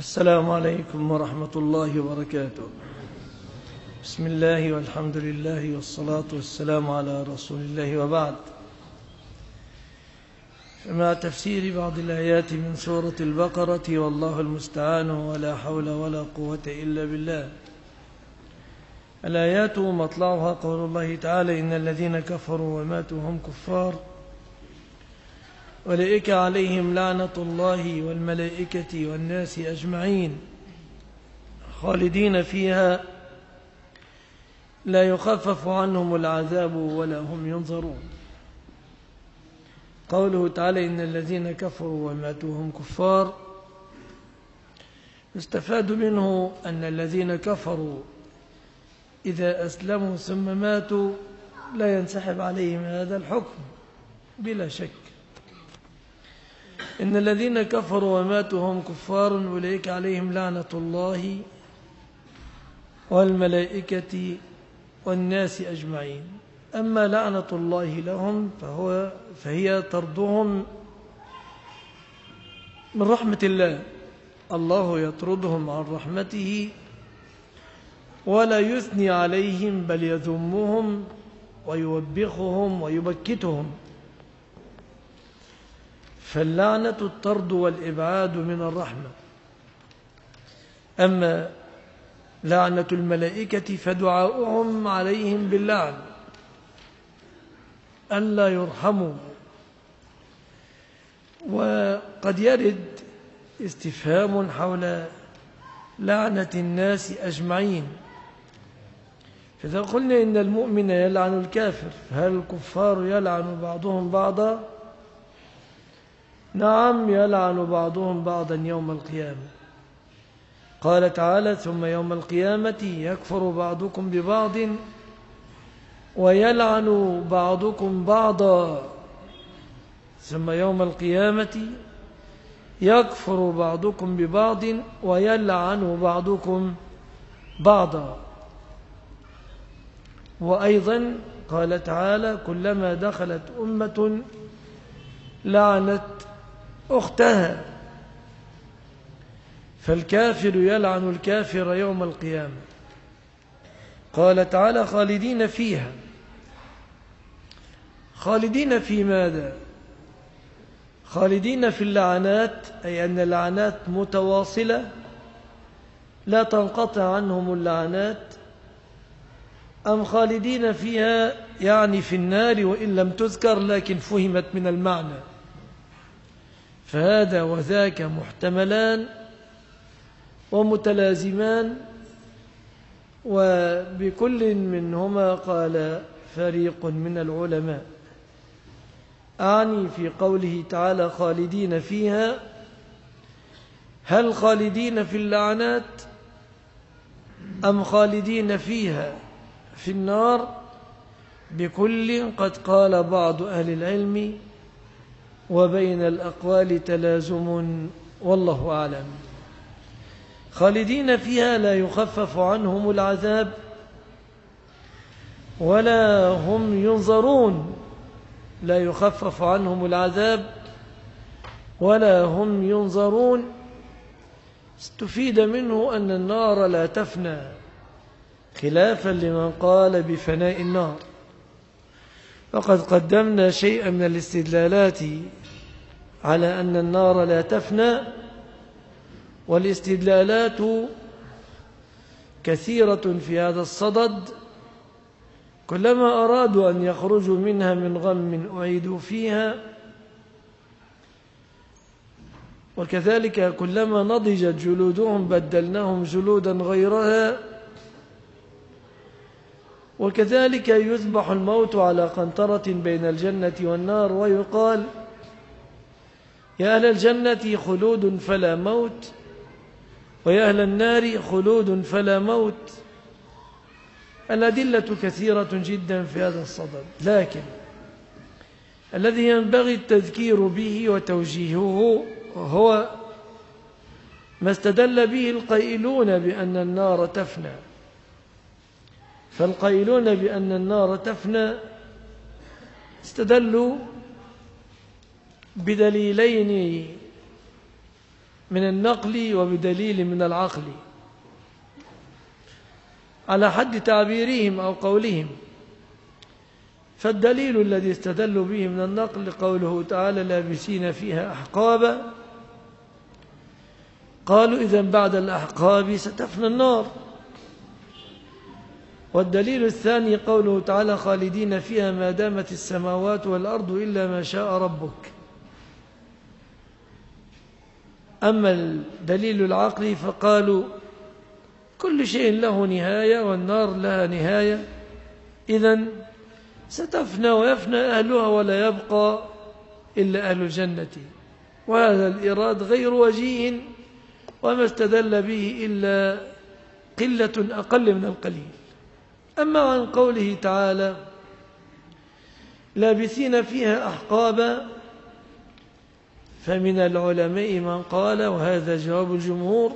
السلام عليكم ورحمة الله وبركاته. بسم الله والحمد لله والصلاة والسلام على رسول الله، وبعد. مع تفسير بعض الآيات من سورة البقرة، والله المستعان، ولا حول ولا قوة إلا بالله. الآيات مطلعها قول الله تعالى: إن الذين كفروا وماتوا هم كفار أولئك عليهم لعنة الله والملائكة والناس أجمعين خالدين فيها لا يخفف عنهم العذاب ولا هم ينظرون. قوله تعالى: إن الذين كفروا وماتوا هم كفار، يستفاد منه أن الذين كفروا إذا أسلموا ثم ماتوا لا ينسحب عليهم هذا الحكم بلا شك. إن الذين كفروا وماتوا هم كفار أولئك عليهم لعنة الله والملائكة والناس أجمعين. أما لعنة الله لهم فهي طردهم من رحمة الله. الله يطردهم عن رحمته ولا يثني عليهم، بل يذمهم ويوبخهم ويبكتهم. فاللعنة الطرد والإبعاد من الرحمة. أما لعنة الملائكة فدعاؤهم عليهم باللعن ألا يرحموا. وقد يرد استفهام حول لعنة الناس أجمعين، فإذا قلنا إن المؤمن يلعن الكافر، فهل الكفار يلعن بعضهم بعضا؟ نعم، يلعن بعضهم بعضا يوم القيامة. قال تعالى: ثم يوم القيامة يكفر بعضكم ببعض ويلعن بعضكم بعضا. ثم يوم القيامة يكفر بعضكم ببعض ويلعن بعضكم بعضا. وأيضا قال تعالى: كلما دخلت أمة لعنت أختها. فالكافر يلعن الكافر يوم القيامة. قال تعالى: خالدين فيها. خالدين في ماذا؟ خالدين في اللعنات، أي أن اللعنات متواصلة لا تنقطع عنهم اللعنات، أم خالدين فيها يعني في النار وإن لم تذكر لكن فهمت من المعنى؟ فهذا وذاك محتملان ومتلازمان، وبكل منهما قال فريق من العلماء. أعني في قوله تعالى: خالدين فيها، هل خالدين في اللعنات أم خالدين فيها في النار؟ بكل قد قال بعض أهل العلم، وبين الأقوال تلازم، والله أعلم. خالدين فيها لا يخفف عنهم العذاب ولا هم ينظرون. لا يخفف عنهم العذاب ولا هم ينظرون. استفيد منه أن النار لا تفنى، خلافا لمن قال بفناء النار. فقد قدمنا شيئا من الاستدلالات على أن النار لا تفنى، والاستدلالات كثيرة في هذا الصدد. كلما أرادوا أن يخرجوا منها من غم أعيدوا فيها، وكذلك كلما نضجت جلودهم بدلناهم جلودا غيرها. وكذلك يذبح الموت على قنطرة بين الجنة والنار، ويقال: يا أهل الجنة خلود فلا موت، ويا أهل النار خلود فلا موت. الأدلة كثيرة جدا في هذا الصدد، لكن الذي ينبغي التذكير به وتوجيهه هو ما استدل به القائلون بأن النار تفنى. فالقائلون بأن النار تفنى استدلوا بدليلين من النقل وبدليل من العقل على حد تعبيرهم أو قولهم. فالدليل الذي استدلوا به من النقل قوله تعالى لابسين فيها أحقابا، قالوا إذن بعد الأحقاب ستفنى النار. والدليل الثاني قوله تعالى خالدين فيها ما دامت السماوات والأرض إلا ما شاء ربك. أما الدليل العقلي فقالوا كل شيء له نهاية والنار لها نهاية، إذن ستفنى ويفنى أهلها ولا يبقى إلا أهل الجنة. وهذا الإراد غير وجيه وما استدل به إلا قلة أقل من القليل. أما عن قوله تعالى لابثين فيها أحقابا، فمن العلماء من قال، وهذا جواب الجمهور،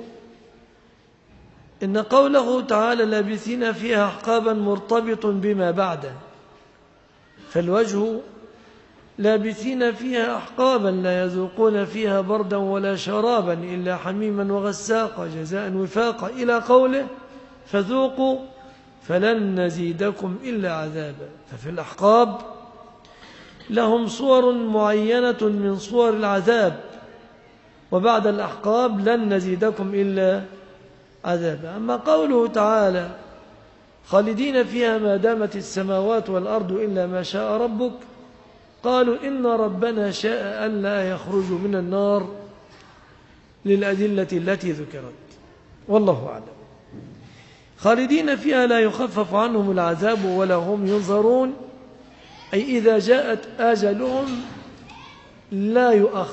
إن قوله تعالى لابثين فيها أحقابا مرتبط بما بعده، فالوجه لابثين فيها أحقابا لا يذوقون فيها بردا ولا شرابا إلا حميما وغساقا جزاء وفاقا إلى قوله فذوقوا فلن نزيدكم إلا عذابا. ففي الأحقاب لهم صور معينة من صور العذاب، وبعد الأحقاب لن نزيدكم إلا عذابا. أما قوله تعالى خالدين فيها ما دامت السماوات والأرض إلا ما شاء ربك، قالوا إن ربنا شاء أن لا يخرجوا من النار للأدلة التي ذكرت، والله أعلم. خالدين فيها لا يخفف عنهم العذاب ولا هم ينظرون، أي إذا جاءت آجلهم لا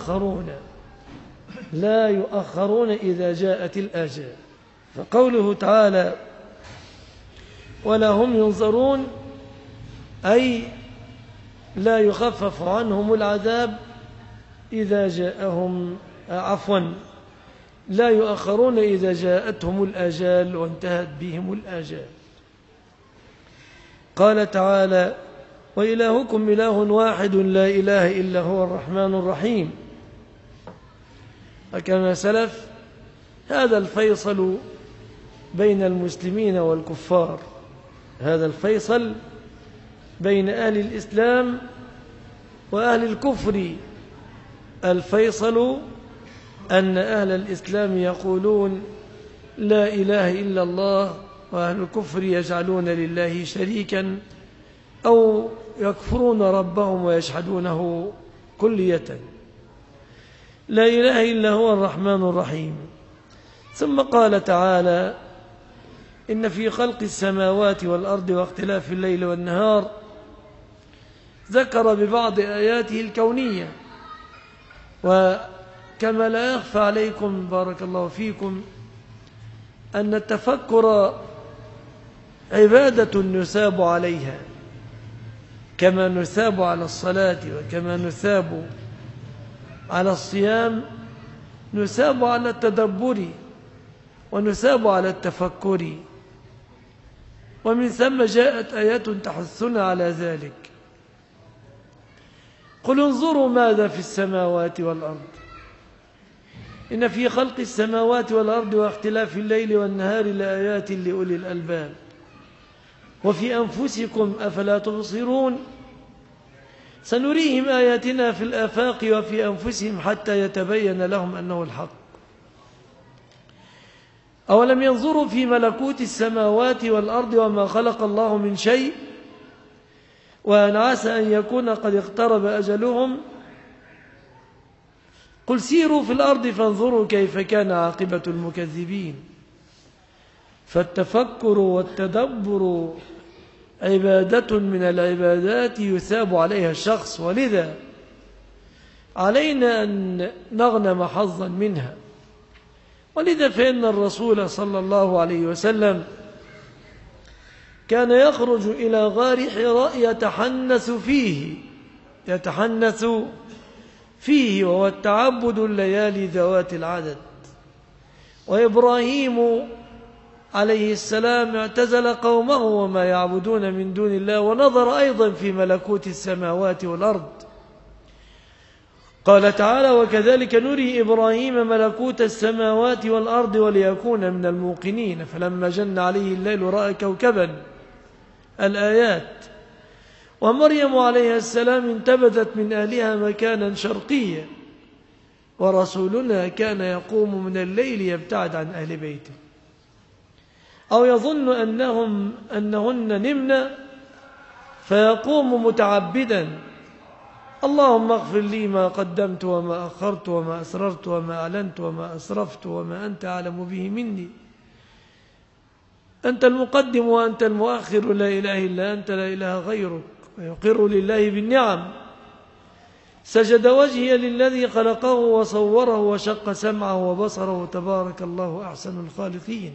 يؤخرون إذا جاءت الآجال. فقوله تعالى ولا هم ينظرون أي لا يخفف عنهم العذاب إذا جاءهم، لا يؤخرون إذا جاءتهم الآجال وانتهت بهم الآجال. قال تعالى وإلهكم إله واحد لا إله إلا هو الرحمن الرحيم. وكما سلف هذا الفيصل بين المسلمين والكفار، هذا الفيصل بين أهل الإسلام وأهل الكفر. الفيصل أن أهل الإسلام يقولون لا إله إلا الله، وأهل الكفر يجعلون لله شريكا أو يكفرون ربهم ويجحدونه كلية. لا إله إلا هو الرحمن الرحيم. ثم قال تعالى إن في خلق السماوات والأرض واختلاف الليل والنهار، ذكر ببعض آياته الكونية. وكما لا يخفى عليكم بارك الله فيكم أن التفكر عبادة نثاب عليها، كما نثاب على الصلاة وكما نثاب على الصيام، نثاب على التدبر ونثاب على التفكر. ومن ثم جاءت آيات تحثنا على ذلك. قل انظروا ماذا في السماوات والأرض إن في خلق السماوات والأرض واختلاف الليل والنهار لآيات لأولي الألباب وفي أنفسكم أفلا تبصرون سنريهم آياتنا في الآفاق وفي أنفسهم حتى يتبين لهم أنه الحق. أولم ينظروا في ملكوت السماوات والأرض وما خلق الله من شيء وأن عسى أن يكون قد اقترب أجلهم قل سيروا في الأرض فانظروا كيف كان عاقبة المكذبين. فالتفكر والتدبر عبادة من العبادات يثاب عليها الشخص، ولذا علينا أن نغنم حظا منها. ولذا فإن الرسول صلى الله عليه وسلم كان يخرج إلى غار حراء يتحنث فيه وهو التعبد الليالي ذوات العدد. وإبراهيم عليه السلام اعتزل قومه وما يعبدون من دون الله ونظر أيضا في ملكوت السماوات والأرض. قال تعالى: وكذلك نري إبراهيم ملكوت السماوات والأرض وليكون من الموقنين فلما جن عليه الليل رأى كوكبا. الآيات. ومريم عليها السلام انتبذت من أهلها مكانا شرقيا، ورسولنا كان يقوم من الليل يبتعد عن أهل بيته، أو يظن أنهن نمن فيقوم متعبدا: اللهم اغفر لي ما قدمت وما أخرت وما أسررت وما أعلنت وما أسرفت وما أنت أعلم به مني، أنت المقدم وأنت المؤخر، لا إله إلا أنت، لا إله غيرك. ويقر لله بالنعم. سجد وجهي للذي خلقه وصوره وشق سمعه وبصره، تبارك الله أحسن الخالقين.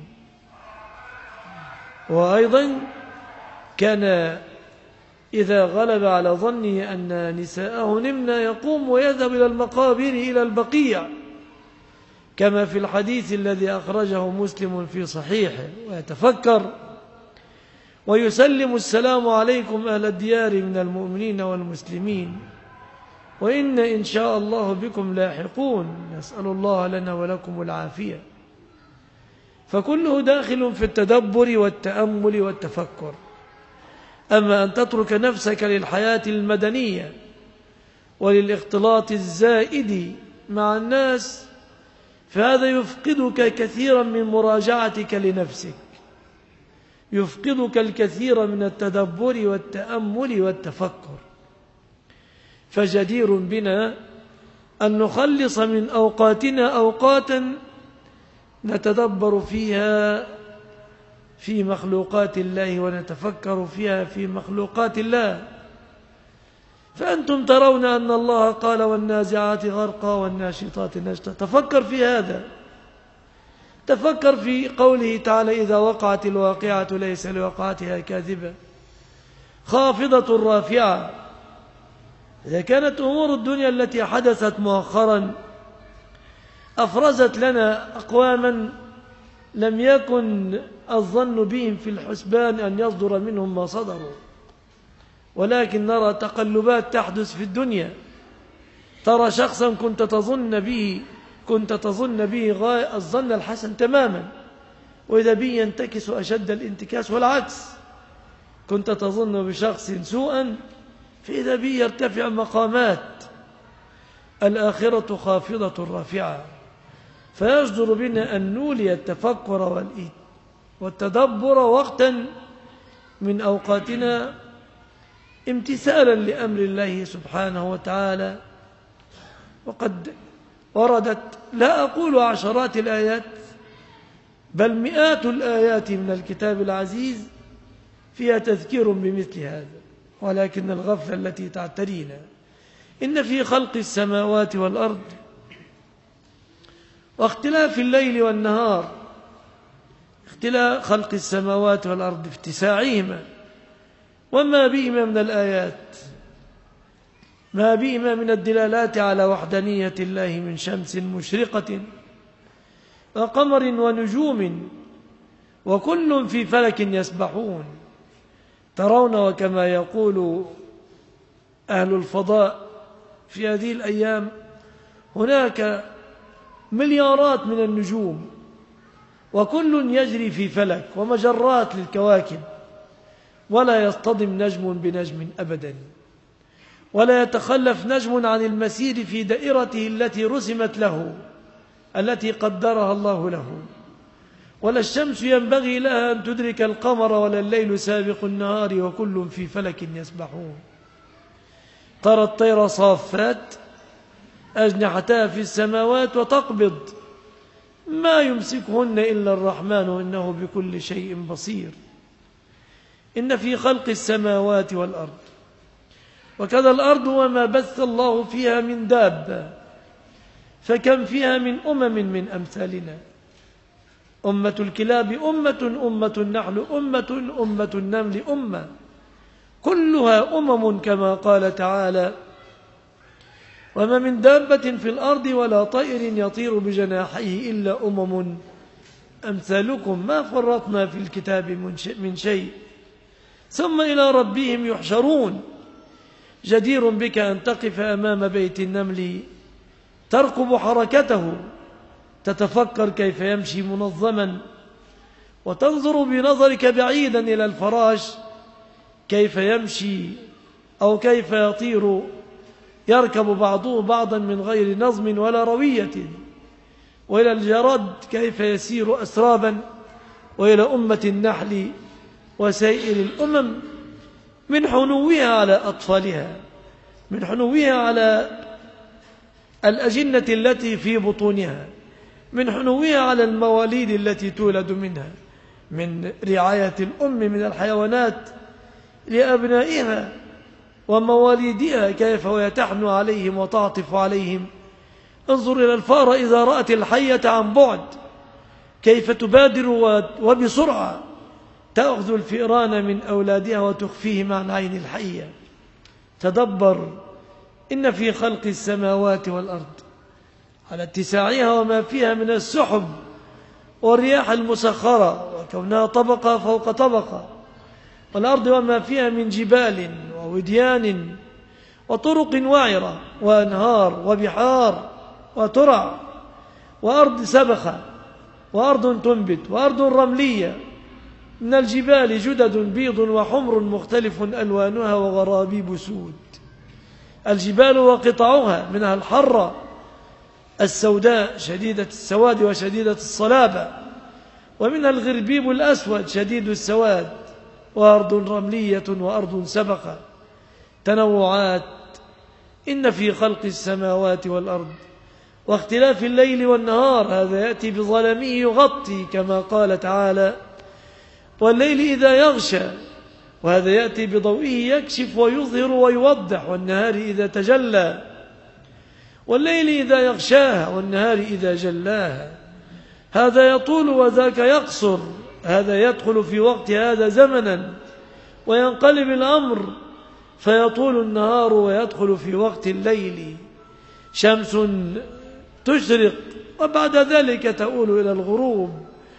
وأيضا كان إذا غلب على ظنه أن نساءه نمن يقوم ويذهب إلى المقابر إلى البقيع، كما في الحديث الذي أخرجه مسلم في صحيحه، ويتفكر ويسلم: السلام عليكم أهل الديار من المؤمنين والمسلمين، وإن إن شاء الله بكم لاحقون، نسأل الله لنا ولكم العافية. فكله داخل في التدبر والتأمل والتفكر. أما أن تترك نفسك للحياة المدنية وللاختلاط الزائد مع الناس، فهذا يفقدك كثيرا من مراجعتك لنفسك، يفقدك الكثير من التدبر والتأمل والتفكر. فجدير بنا أن نخلص من أوقاتنا أوقاتا نتدبر فيها في مخلوقات الله ونتفكر فيها في مخلوقات الله. فأنتم ترون أن الله قال: والنازعات غرقا والناشطات نشطا. تفكر في هذا، تفكر في قوله تعالى: إذا وقعت الواقعة ليس لوقعتها كاذبة خافضة رافعة. إذا كانت أمور الدنيا التي حدثت مؤخرا أفرزت لنا أقواما لم يكن الظن بهم في الحسبان أن يصدر منهم ما صدروا، ولكن نرى تقلبات تحدث في الدنيا. ترى شخصا كنت تظن به غاية الظن الحسن تماما، وإذا به ينتكس أشد الانتكاس، والعكس، كنت تظن بشخص سوءا فإذا به يرتفع مقامات. الآخرة خافضة رافعة. فيصدر بنا أن نولي التفكر والتدبر وقتا من أوقاتنا امتثالا لأمر الله سبحانه وتعالى. وقد وردت، لا أقول عشرات الآيات، بل مئات الآيات من الكتاب العزيز فيها تذكير بمثل هذا، ولكن الغفلة التي تعترينا. إن في خلق السماوات والأرض واختلاف الليل والنهار، اختلاف خلق السماوات والأرض في اتساعهما وما بهما من الآيات، ما بهما من الدلالات على وحدانية الله من شمس مشرقة وقمر ونجوم وكل في فلك يسبحون. ترون، وكما يقول أهل الفضاء في هذه الأيام، هناك مليارات من النجوم، وكل يجري في فلك ومجرات للكواكب، ولا يصطدم نجم بنجم أبدا، ولا يتخلف نجم عن المسير في دائرته التي رسمت له، التي قدرها الله له. ولا الشمس ينبغي لها أن تدرك القمر، ولا الليل سابق النهار، وكل في فلك يسبحون. ترى الطير صافات أجنحتها في السماوات وتقبض ما يمسكهن إلا الرحمن إنه بكل شيء بصير. إن في خلق السماوات والأرض، وكذا الأرض وما بث الله فيها من دابة، فكم فيها من من أمثالنا، أمة الكلاب أمة النحل أمة النمل أمة، كلها كما قال تعالى: وما من دابة في الأرض ولا طائر يطير بجناحيه إلا أمثالكم ما فرطنا في الكتاب من شيء ثم إلى ربهم يحشرون. جدير بك أن تقف أمام بيت النمل ترقب حركته، تتفكر كيف يمشي منظما، وتنظر بنظرك بعيدا إلى الفراش كيف يمشي أو كيف يطير، يركب بعضه بعضا من غير نظم ولا روية، وإلى الجراد كيف يسير أسرابا، وإلى أمة النحل وسائر الأمم، من حنوها على أطفالها، من حنوها على الأجنة التي في بطونها، من حنوها على المواليد التي تولد منها، من رعاية الأم من الحيوانات لأبنائها ومواليدها كيف ويتحن عليهم وتعطف عليهم. انظر إلى الفأرة إذا رأت الحية عن بعد كيف تبادر وبسرعة تأخذ الفئران من أولادها وتخفيهم عن عين الحية. تدبر إن في خلق السماوات والأرض على اتساعها وما فيها من السحب والرياح المسخرة وكونها طبقة فوق طبقة، والأرض وما فيها من جبال ووديان وطرق وعرة وأنهار وبحار وترع، وأرض سبخة وأرض تنبت وأرض رملية، من الجبال جدد بيض وحمر مختلف ألوانها وغرابيب سود. الجبال وقطعها منها الحرة السوداء شديدة السواد وشديدة الصلابة، ومنها الغربيب الأسود شديد السواد، وأرض رملية وأرض سبخة. تنوعات. إن في خلق السماوات والأرض واختلاف الليل والنهار، هذا يأتي بظلمه يغطي كما قال تعالى والليل إذا يغشى، وهذا يأتي بضوئه يكشف ويظهر ويوضح، والنهار إذا تجلى، والليل إذا يغشاها والنهار إذا جلاها. هذا يطول وذاك يقصر، هذا يدخل في وقت هذا زمنا وينقلب الأمر فيطول النهار ويدخل في وقت الليل. شمس تشرق وبعد ذلك تؤول إلى الغروب،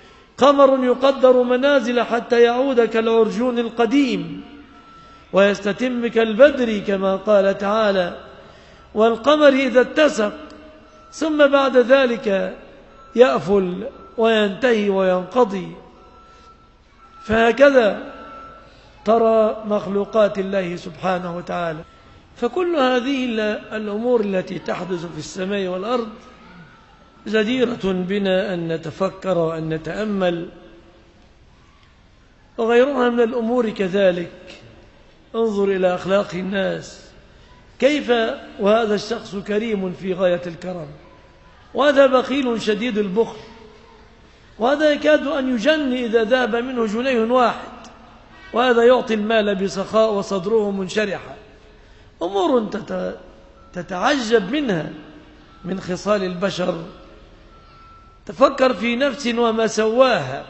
قمر يقدر منازل حتى يعود كالعرجون القديم ويستتم كالبدر كما قال تعالى والقمر إذا اتسق، ثم بعد ذلك يأفل وينتهي وينقضي. فهكذا ترى مخلوقات الله سبحانه وتعالى. فكل هذه الأمور التي تحدث في السماء والأرض جديرة بنا أن نتفكر وأن نتأمل، وغيرها من الأمور كذلك. انظر إلى أخلاق الناس كيف، وهذا الشخص كريم في غاية الكرم، وهذا بخيل شديد البخل، وهذا يكاد أن يجن إذا ذهب منه جنيه واحد، وهذا يعطي المال بسخاء وصدره منشرحا. أمور تتعجب منها من خصال البشر. تفكر في نفس وما سواها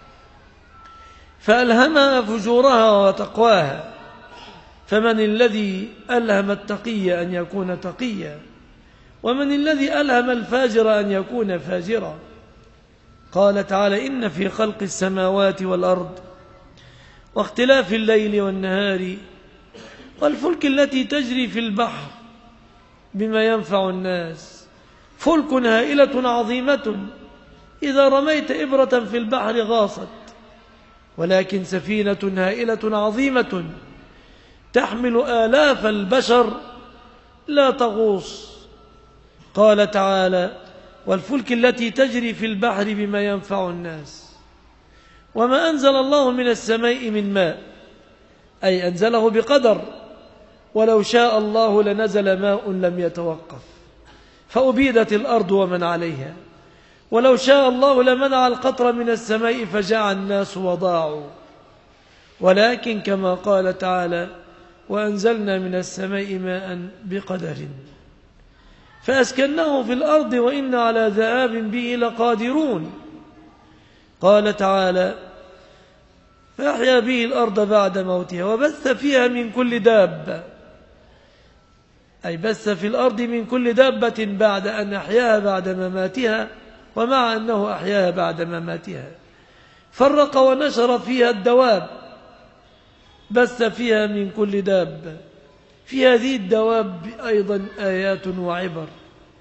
فألهمها فجورها وتقواها. فمن الذي ألهم التقي أن يكون تقيا، ومن الذي ألهم الفاجر أن يكون فاجرا؟ قال تعالى إن في خلق السماوات والأرض واختلاف الليل والنهار والفلك التي تجري في البحر بما ينفع الناس. فلك هائلة عظيمة إذا رميت إبرة في البحر غاصت، ولكن سفينة هائلة عظيمة تحمل آلاف البشر لا تغوص. قال تعالى والفلك التي تجري في البحر بما ينفع الناس. وما أنزل الله من السماء من ماء، أي أنزله بقدر، ولو شاء الله لنزل ماء لم يتوقف فأبيدت الأرض ومن عليها، ولو شاء الله لمنع القطر من السماء فجاع الناس وضاعوا. ولكن كما قال تعالى وأنزلنا من السماء ماء بقدر فأسكناه في الأرض وإنا على ذهاب به لقادرون. قال تعالى فأحيا به الأرض بعد موتها وبث فيها من كل دابة، أي بث في الأرض من كل دابة بعد أن أحياها بعد مماتها، ومع أنه أحياها بعد مماتها فرق ونشر فيها الدواب، بث فيها من كل دابة. في هذه الدواب أيضا آيات وعبر،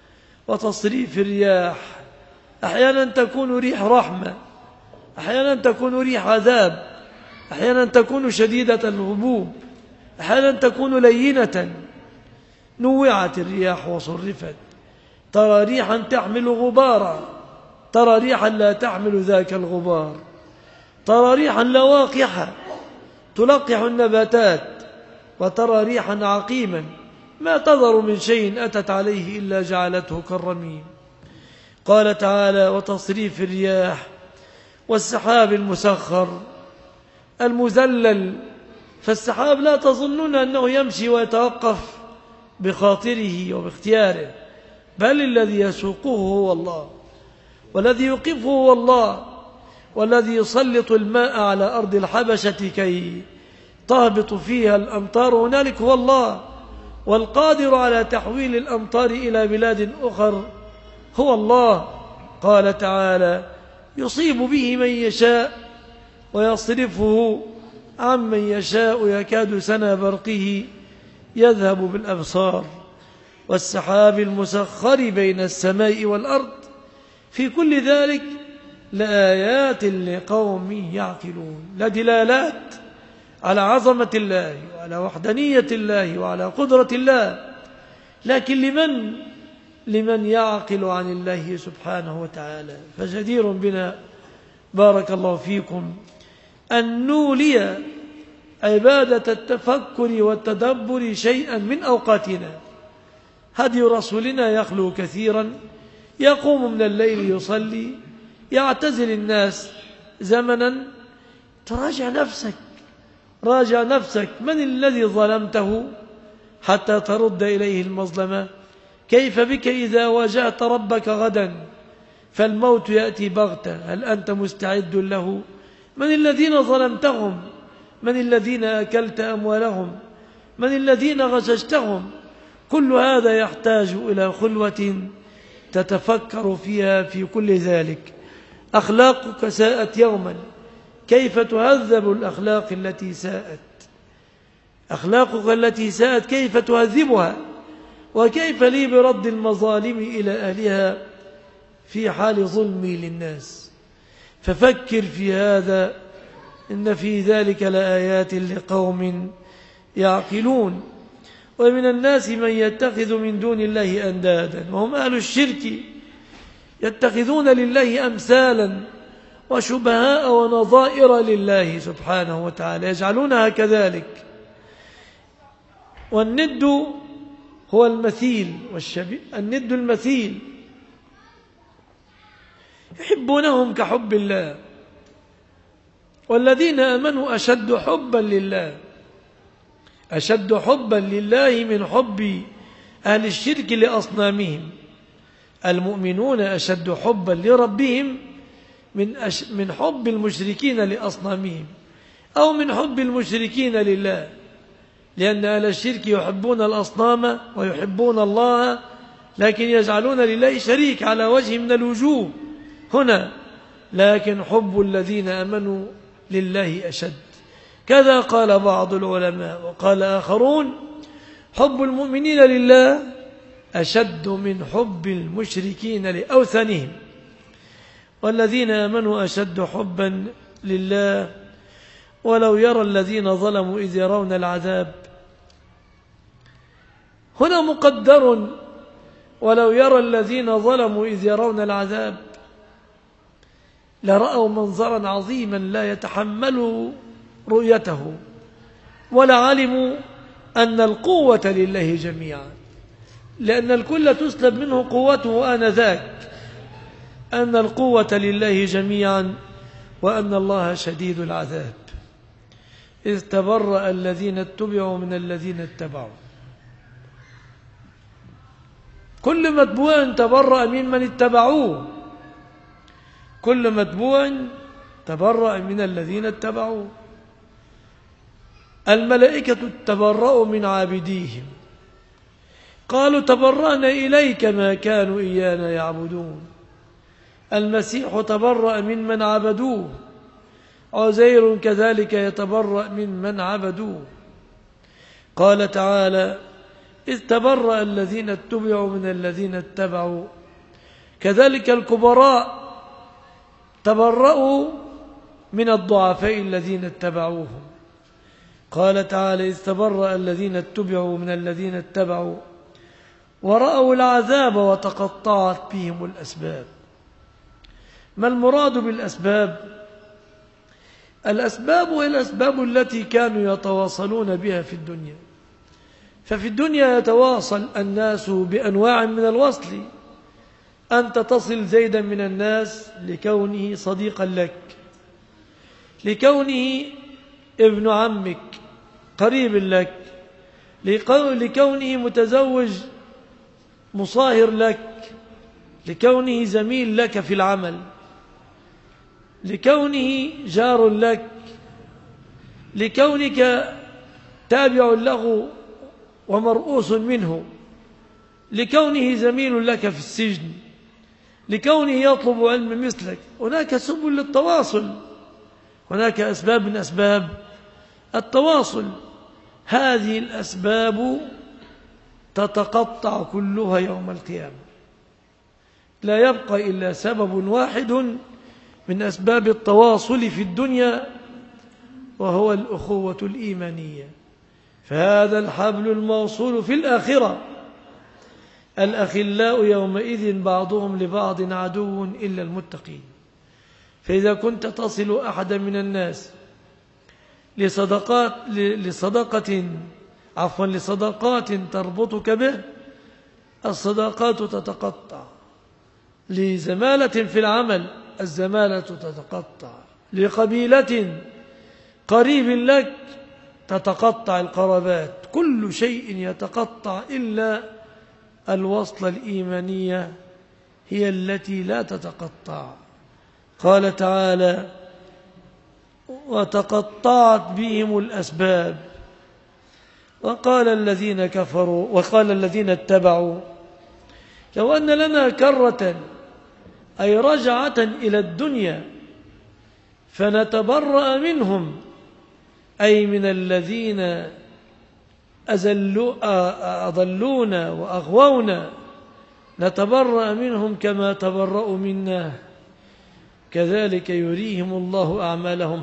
وتصريف الرياح. أحيانا تكون ريح رحمة، أحيانا تكون ريح عذاب، أحيانا تكون شديدة الهبوب، أحيانا تكون لينة. نوعت الرياح وصرفت، ترى ريحا تحمل غبارا، ترى ريحا لا تحمل ذاك الغبار، ترى ريحا لواقحة تلقح النباتات، وترى ريحا عقيما ما تذر من شيء أتت عليه إلا جعلته كالرميم. قال تعالى: وتصريف الرياح والسحاب المسخر المذلل. فالسحاب لا تظنون أنه يمشي ويتوقف بخاطره وباختياره، بل الذي يسوقه هو الله، والذي يوقفه هو الله، والذي يسلط الماء على أرض الحبشة كي تهبط فيها الأمطار هنالك هو الله، والقادر على تحويل الأمطار إلى بلاد أخر هو الله. قال تعالى: يصيب به من يشاء ويصرفه عمن يشاء يكاد سنا برقه يذهب بالأبصار. والسحاب المسخر بين السماء والأرض في كل ذلك لآيات لقوم يعقلون. لدلالات على عظمة الله وعلى وحدانية الله وعلى قدرة الله، لكن لمن يعقل عن الله سبحانه وتعالى. فجدير بنا بارك الله فيكم أن نولي عبادة التفكر والتدبر شيئا من أوقاتنا. هدي رسولنا يخلو كثيرا، يقوم من الليل يصلي، يعتزل الناس زمنا. تراجع نفسك، راجع نفسك، من الذي ظلمته حتى ترد إليه المظلمة؟ كيف بك إذا واجهت ربك غدا فالموت يأتي بغتة؟ هل أنت مستعد له؟ من الذين ظلمتهم؟ من الذين أكلت أموالهم؟ من الذين غششتهم؟ كل هذا يحتاج إلى خلوة تتفكر فيها في كل ذلك. أخلاقك ساءت يوما، كيف تهذب الأخلاق التي ساءت؟ أخلاقك التي ساءت كيف تهذبها؟ وكيف لي برد المظالم إلى أهلها في حال ظلمي للناس؟ ففكر في هذا، إن في ذلك لآيات لقوم يعقلون. ومن الناس من يتخذ من دون الله أندادا وهم أهل الشرك، يتخذون لله أمثالا وشبهاء ونظائر لله سبحانه وتعالى، يجعلونها كذلك. والند هو المثيل والشبيه، الند المثيل، يحبونهم كحب الله. والذين آمنوا أشد حبا لله، أشد حبا لله من حب أهل الشرك لأصنامهم. المؤمنون أشد حبا لربهم من حب المشركين لأصنامهم، أو من حب المشركين لله، لأن أهل الشرك يحبون الأصنام ويحبون الله، لكن يجعلون لله شريك على وجه من الوجوه هنا. لكن حب الذين آمنوا لله أشد. كذا قال بعض العلماء، وقال آخرون: حب المؤمنين لله أشد من حب المشركين لأوثانهم. والذين آمنوا أشد حبا لله. ولو يرى الذين ظلموا إذ يرون العذاب، هنا مقدر ولو يرى الذين ظلموا إذ يرون العذاب لرأوا منظرا عظيما لا يتحملوا رؤيته، ولعلموا أن القوة لله جميعا، لأن الكل تسلب منه قوته آنذاك، أن القوة لله جميعا وأن الله شديد العذاب. إذ تبرأ الذين اتبعوا من الذين اتبعوا. كل متبوع تبرأ ممن اتبعوه، كل متبوع تبرأ من الذين اتبعوه. الملائكة تبرأوا من عابديهم، قالوا تبرأنا إليك ما كانوا إيانا يعبدون. المسيح تبرأ من عبدوه، عزير كذلك يتبرأ من عبدوه. قال تعالى: إذ تبرأ الذين اتبعوا من الذين اتبعوا كذلك الكبراء تبرؤوا من الضعفاء الذين اتبعوهم. قال تعالى: إذ تبرأ الذين اتبعوا من الذين اتبعوا ورأوا العذاب وتقطعت بهم الأسباب. ما المراد بالأسباب؟ الأسباب هي الأسباب التي كانوا يتواصلون بها في الدنيا. ففي الدنيا يتواصل الناس بأنواع من الوصل. أنت تصل زيدا من الناس لكونه صديقا لك، لكونه ابن عمك قريب لك، لكونه متزوج مصاهر لك، لكونه زميل لك في العمل، لكونه جار لك، لكونك تابع له ومرؤوس منه، لكونه زميل لك في السجن، لكونه يطلب علم مثلك. هناك سبل للتواصل، هناك أسباب من أسباب التواصل. هذه الأسباب تتقطع كلها يوم القيامة، لا يبقى إلا سبب واحد من أسباب التواصل في الدنيا، وهو الأخوة الإيمانية. فهذا الحبل الموصول في الآخرة. الأخلاء يومئذ بعضهم لبعض عدو إلا المتقين. فإذا كنت تصل أحدا من الناس لصدقات تربطك به، الصداقات تتقطع. لزمالة في العمل، الزمالة تتقطع. لقبيلة قريب لك، تتقطع القرابات. كل شيء يتقطع إلا الوصلة الإيمانية هي التي لا تتقطع. قال تعالى: وتقطعت بهم الأسباب. وقال الذين كفروا وقال الذين اتبعوا: لو أن لنا كرة، أي رجعة إلى الدنيا، فنتبرأ منهم، أي من الذين أضلونا وأغوونا، نتبرأ منهم كما تبرأوا منا، كذلك يريهم الله أعمالهم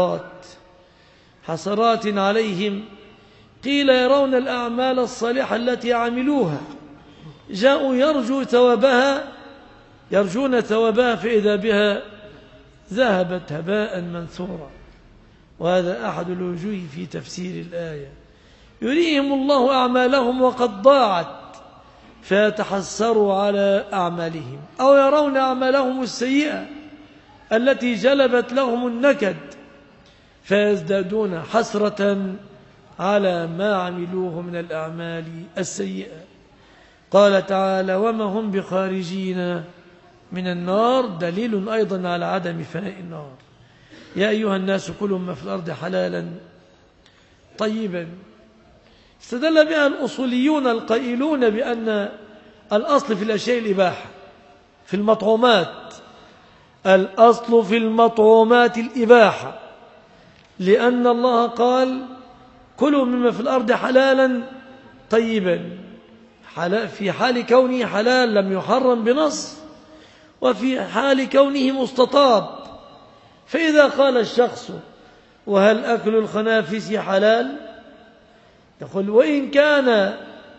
حسرات عليهم. قيل يرون الأعمال الصالحة التي عملوها، جاءوا يرجون ثوابها فإذا بها ذهبت هباء منثورا. وهذا أحد الوجوه في تفسير الآية. يريهم الله أعمالهم وقد ضاعت، فيتحسروا على أعمالهم، أو يرون أعمالهم السيئة التي جلبت لهم النكد، فيزدادون حسرة على ما عملوه من الأعمال السيئة. قال تعالى: وما هم بخارجين من النار، دليل أيضا على عدم فناء النار. يا أيها الناس كلوا مما في الأرض حلالا طيبا. استدل بها الأصوليون القائلون بأن الأصل في الأشياء الإباحة. في المطعومات الأصل في المطعومات الإباحة، لأن الله قال: كلوا مما في الأرض حلالا طيبا. في حال كونه حلال لم يحرم بنص، وفي حال كونه مستطاب. فإذا قال الشخص: وهل أكل الخنافس حلال؟ يقول: وإن كان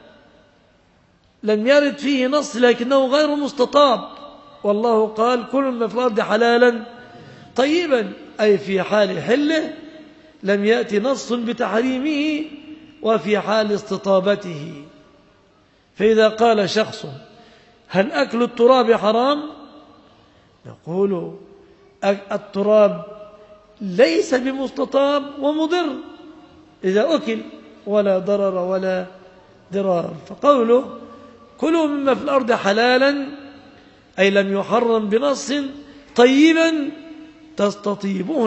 لم يرد فيه نص لكنه غير مستطاب، والله قال: كل ما في الأرض حلالا طيبا، أي في حال حله لم يأتي نص بتحريمه، وفي حال استطابته. فإذا قال شخص: هل أكل التراب حرام؟ نقول: التراب ليس بمستطاب ومضر إذا أكل، ولا ضرر ولا ضرار. فقوله: كلوا مما في الأرض حلالا، أي لم يحرم بنص، طيبا تستطيبه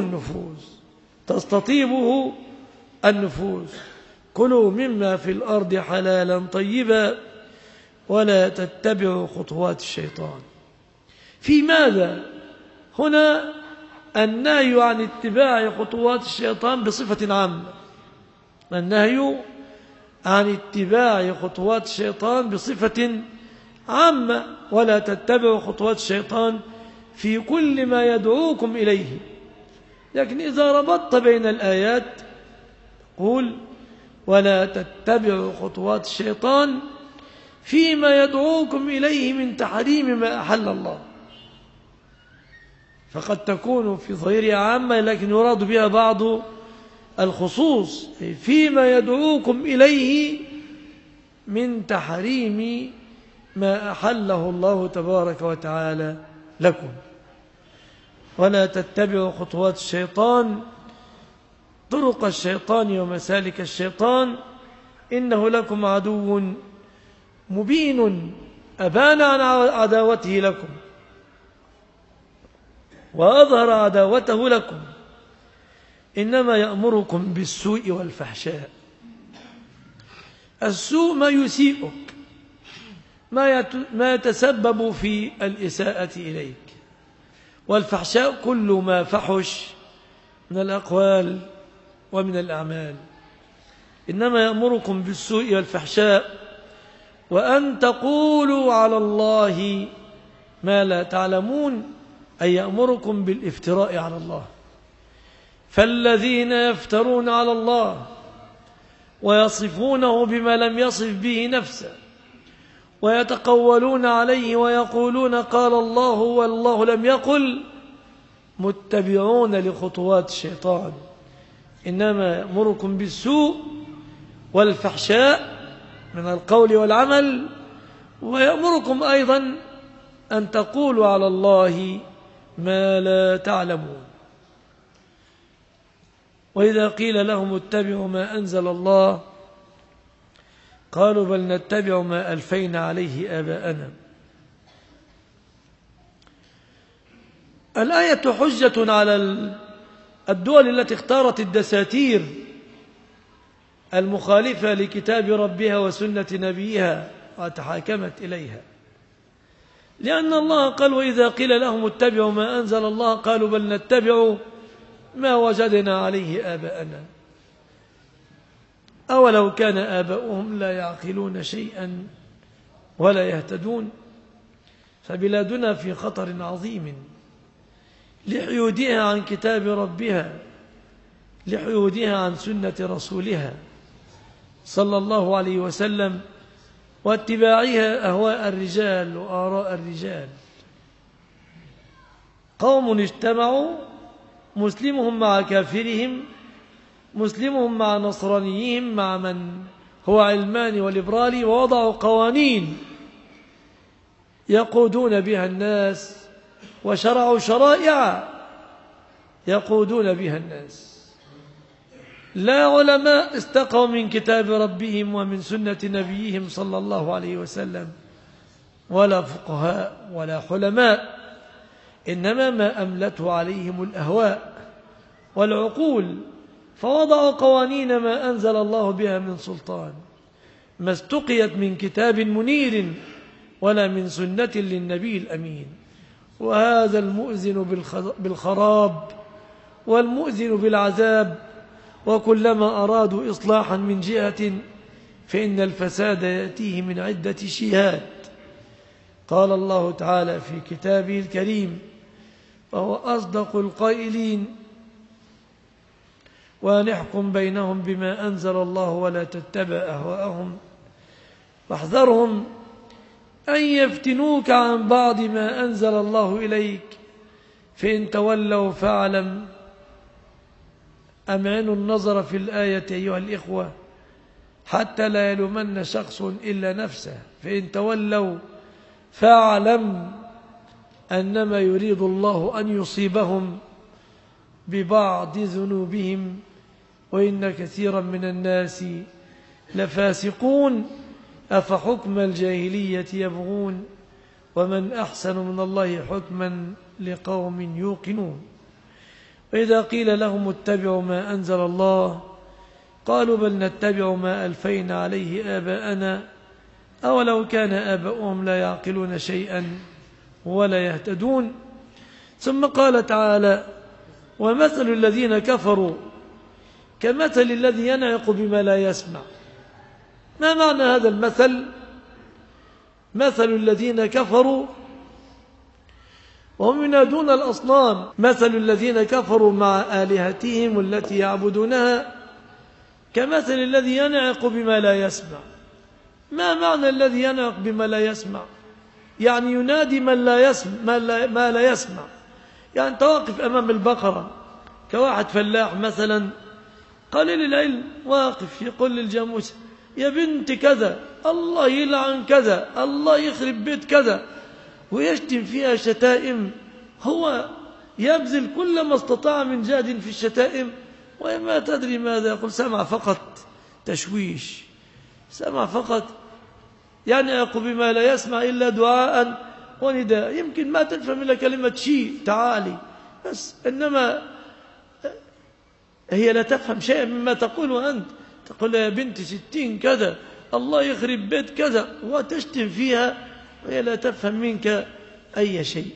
النفوس. كلوا مما في الأرض حلالا طيبا ولا تتبعوا خطوات الشيطان. في ماذا هنا النهي عن اتباع خطوات الشيطان بصفة عامة؟ النهي عن اتباع خطوات الشيطان بصفة عامة: ولا تتبعوا خطوات الشيطان في كل ما يدعوكم إليه. لكن إذا ربطت بين الآيات قول: ولا تتبعوا خطوات الشيطان فيما يدعوكم إليه من تحريم ما أحل الله. فقد تكون في ظاهرها عامة، لكن يراد بها بعض الخصوص فيما يدعوكم إليه من تحريم ما أحله الله تبارك وتعالى لكم. ولا تتبعوا خطوات الشيطان، طرق الشيطان ومسالك الشيطان، إنه لكم عدو مبين أبان عن عداوته لكم وأظهر عداوته لكم، إنما يأمركم بالسوء والفحشاء. السوء ما يسيئك، ما يتسبب في الإساءة إليك، والفحشاء كل ما فحش من الأقوال ومن الأعمال. إنما يأمركم بالسوء والفحشاء وأن تقولوا على الله ما لا تعلمون، أي يأمركم بالافتراء على الله. فالذين يفترون على الله ويصفونه بما لم يصف به نفسه ويتقولون عليه ويقولون قال الله والله لم يقل، متبعون لخطوات الشيطان. إنما يأمركم بالسوء والفحشاء من القول والعمل، ويأمركم أيضا أن تقولوا على الله ما لا تعلمون. وإذا قيل لهم اتبعوا ما أنزل الله قالوا بل نتبع ما ألفينا عليه آباءنا. الآية حجة على الدول التي اختارت الدساتير المخالفة لكتاب ربها وسنة نبيها وتحاكمت إليها، لأن الله قال: وإذا قيل لهم اتبعوا ما أنزل الله قالوا بل نتبع ما وجدنا عليه آباءنا أولو كان آباؤهم لا يعقلون شيئا ولا يهتدون. فبلادنا في خطر عظيم لحيودها عن كتاب ربها، لحيودها عن سنة رسولها صلى الله عليه وسلم، واتباعها أهواء الرجال وآراء الرجال. قوم اجتمعوا، مسلمهم مع كافرهم، مسلمهم مع نصرانيهم، مع من هو علماني وليبرالي، ووضعوا قوانين يقودون بها الناس، وشرعوا شرائع يقودون بها الناس. لا علماء استقوا من كتاب ربهم ومن سنة نبيهم صلى الله عليه وسلم، ولا فقهاء ولا حلماء، إنما ما أملته عليهم الأهواء والعقول، فوضعوا قوانين ما أنزل الله بها من سلطان، ما استقيت من كتاب منير ولا من سنة للنبي الأمين. وهذا المؤذن بالخراب والمؤذن بالعذاب، وكلما أرادوا إصلاحا من جهة فإن الفساد يأتيه من عدة جهات. قال الله تعالى في كتابه الكريم وهو أصدق القائلين: ونحكم بينهم بما أنزل الله ولا تتبع أهواءهم واحذرهم أن يفتنوك عن بعض ما أنزل الله إليك فإن تولوا فاعلم. أمعنوا النظر في الآية أيها الإخوة حتى لا يلومن شخص إلا نفسه. فإن تولوا فاعلم أنما يريد الله أن يصيبهم ببعض ذنوبهم وإن كثيرا من الناس لفاسقون أفحكم الجاهلية يبغون ومن أحسن من الله حكما لقوم يوقنون. وإذا قيل لهم اتبعوا ما أنزل الله قالوا بل نتبع ما ألفينا عليه آباءنا أولو كان آباؤهم لا يعقلون شيئا ولا يهتدون. ثم قال تعالى: ومثل الذين كفروا كمثل الذي ينعق بما لا يسمع. ما معنى هذا المثل؟ مثل الذين كفروا وهم ينادون الأصنام مثل الذين كفروا مع آلهتهم التي يعبدونها كمثل الذي ينعق بما لا يسمع. ما معنى الذي ينعق بما لا يسمع؟ يعني ينادي من لا يسمع ما لا يسمع. يعني تواقف أمام البقرة كواحد فلاح مثلا قليل العلم واقف يقول للجاموسة يا بنت كذا، الله يلعن كذا، الله يخرب بيت كذا، ويشتم فيها شتائم. هو يبذل كل ما استطاع من جهد في الشتائم وما تدري ماذا يقول. سمع فقط تشويش، سمع فقط يعني يقول بما لا يسمع إلا دعاء ونداء. يمكن ما تفهم إلا كلمة شيء تعالي بس، إنما هي لا تفهم شيئا مما تقوله أنت. تقول يا بنت 60 كذا، الله يخرب بيت كذا، وتشتم فيها وهي لا تفهم منك أي شيء.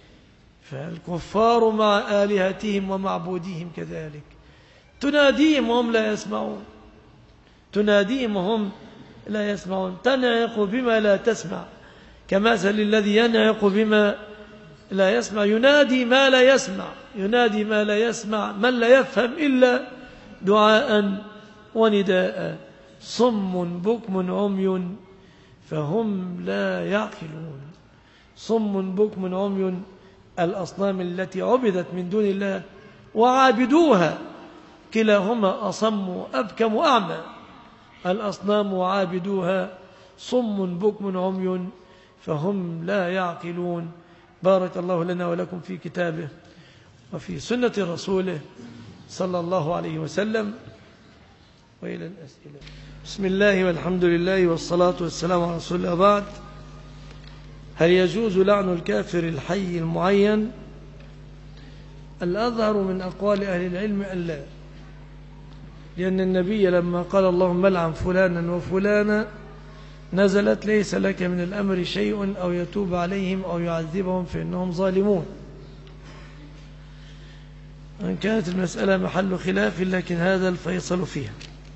فالكفار مع آلهتهم ومعبودهم كذلك تناديهم وهم لا يسمعون، تناديهم وهم لا يسمعون. تنعق بما لا تسمع كمثل الذي ينعق بما لا يسمع، ينادي ما لا يسمع، ينادي ما لا يسمع من لا يفهم إلا دعاء ونداء. صم بكم عمي فهم لا يعقلون. صم بكم عمي، الأصنام التي عبدت من دون الله وعابدوها كلاهما أصم وأبكم وأعمى. الأصنام وعابدوها صم بكم عمي فهم لا يعقلون. بارك الله لنا ولكم في كتابه وفي سنة رسوله صلى الله عليه وسلم. وإلى الأسئلة. بسم الله والحمد لله والصلاة والسلام على رسول الله. بعد، هل يجوز لعن الكافر الحي المعين؟ الأظهر من أقوال أهل العلم أن لا، لأن النبي لما قال اللهم لعن فلانا وفلانا نزلت ليس لك من الأمر شيء أو يتوب عليهم أو يعذبهم فإنهم ظالمون. وإن كانت المسألة محل خلاف لكن هذا الفيصل فيها.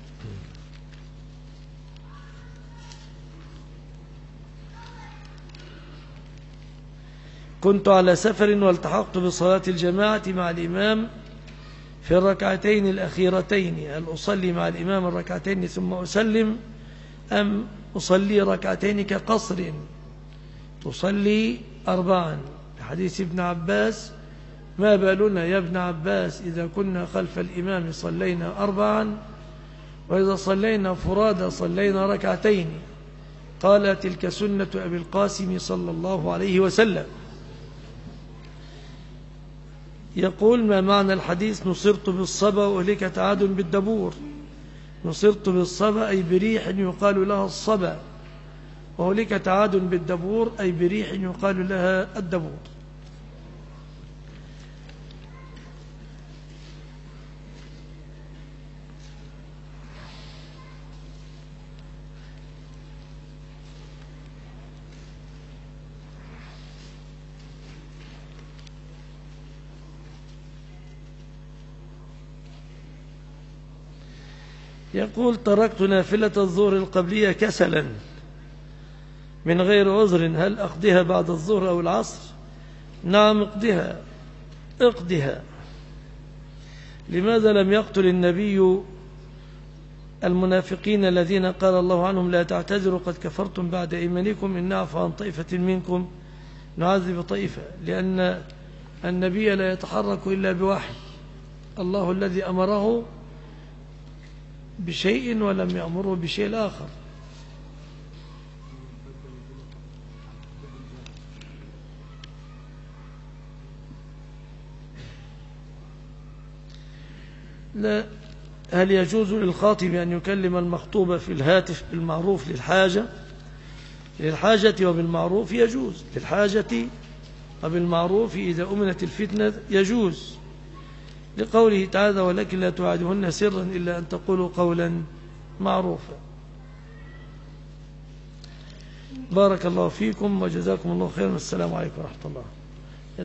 كنت على سفر والتحقت بصلاة الجماعة مع الإمام في الركعتين الأخيرتين، هل أصلي مع الإمام الركعتين ثم أسلم أم أصلي ركعتين كقصر؟ تصلي 4 حديث ابن عباس ما بالنا يا ابن عباس إذا كنا خلف الإمام صلينا 4 وإذا صلينا فرادى صلينا ركعتين. قال تلك سنة أبي القاسم صلى الله عليه وسلم. يقول ما معنى الحديث نصرت بالصبا وأهلكت عاد بالدبور؟ نصرت بالصبا أي بريح يقال لها الصبا، وأهلكت عاد بالدبور أي بريح يقال لها الدبور. يقول تركت نافلة الظهر القبلية كسلا من غير عذر، هل أقضيها بعد الظهر أو العصر؟ نعم اقضها. لماذا لم يقتل النبي المنافقين الذين قال الله عنهم لا تعتذروا قد كفرتم بعد إيمانكم إن نعفو عن طائفة منكم نعذب طائفة؟ لأن النبي لا يتحرك إلا بوحي، الله الذي أمره بشيء ولم يأمره بشيء آخر. لا. هل يجوز للخاطب أن يكلم المخطوبة في الهاتف بالمعروف للحاجة وبالمعروف؟ يجوز للحاجة وبالمعروف إذا أمنت الفتنة يجوز، لقوله تعالى ولكن لا توعدهن سرا إلا أن تقولوا قولا معروفا. بارك الله فيكم وجزاكم الله خيرا، والسلام عليكم ورحمة الله.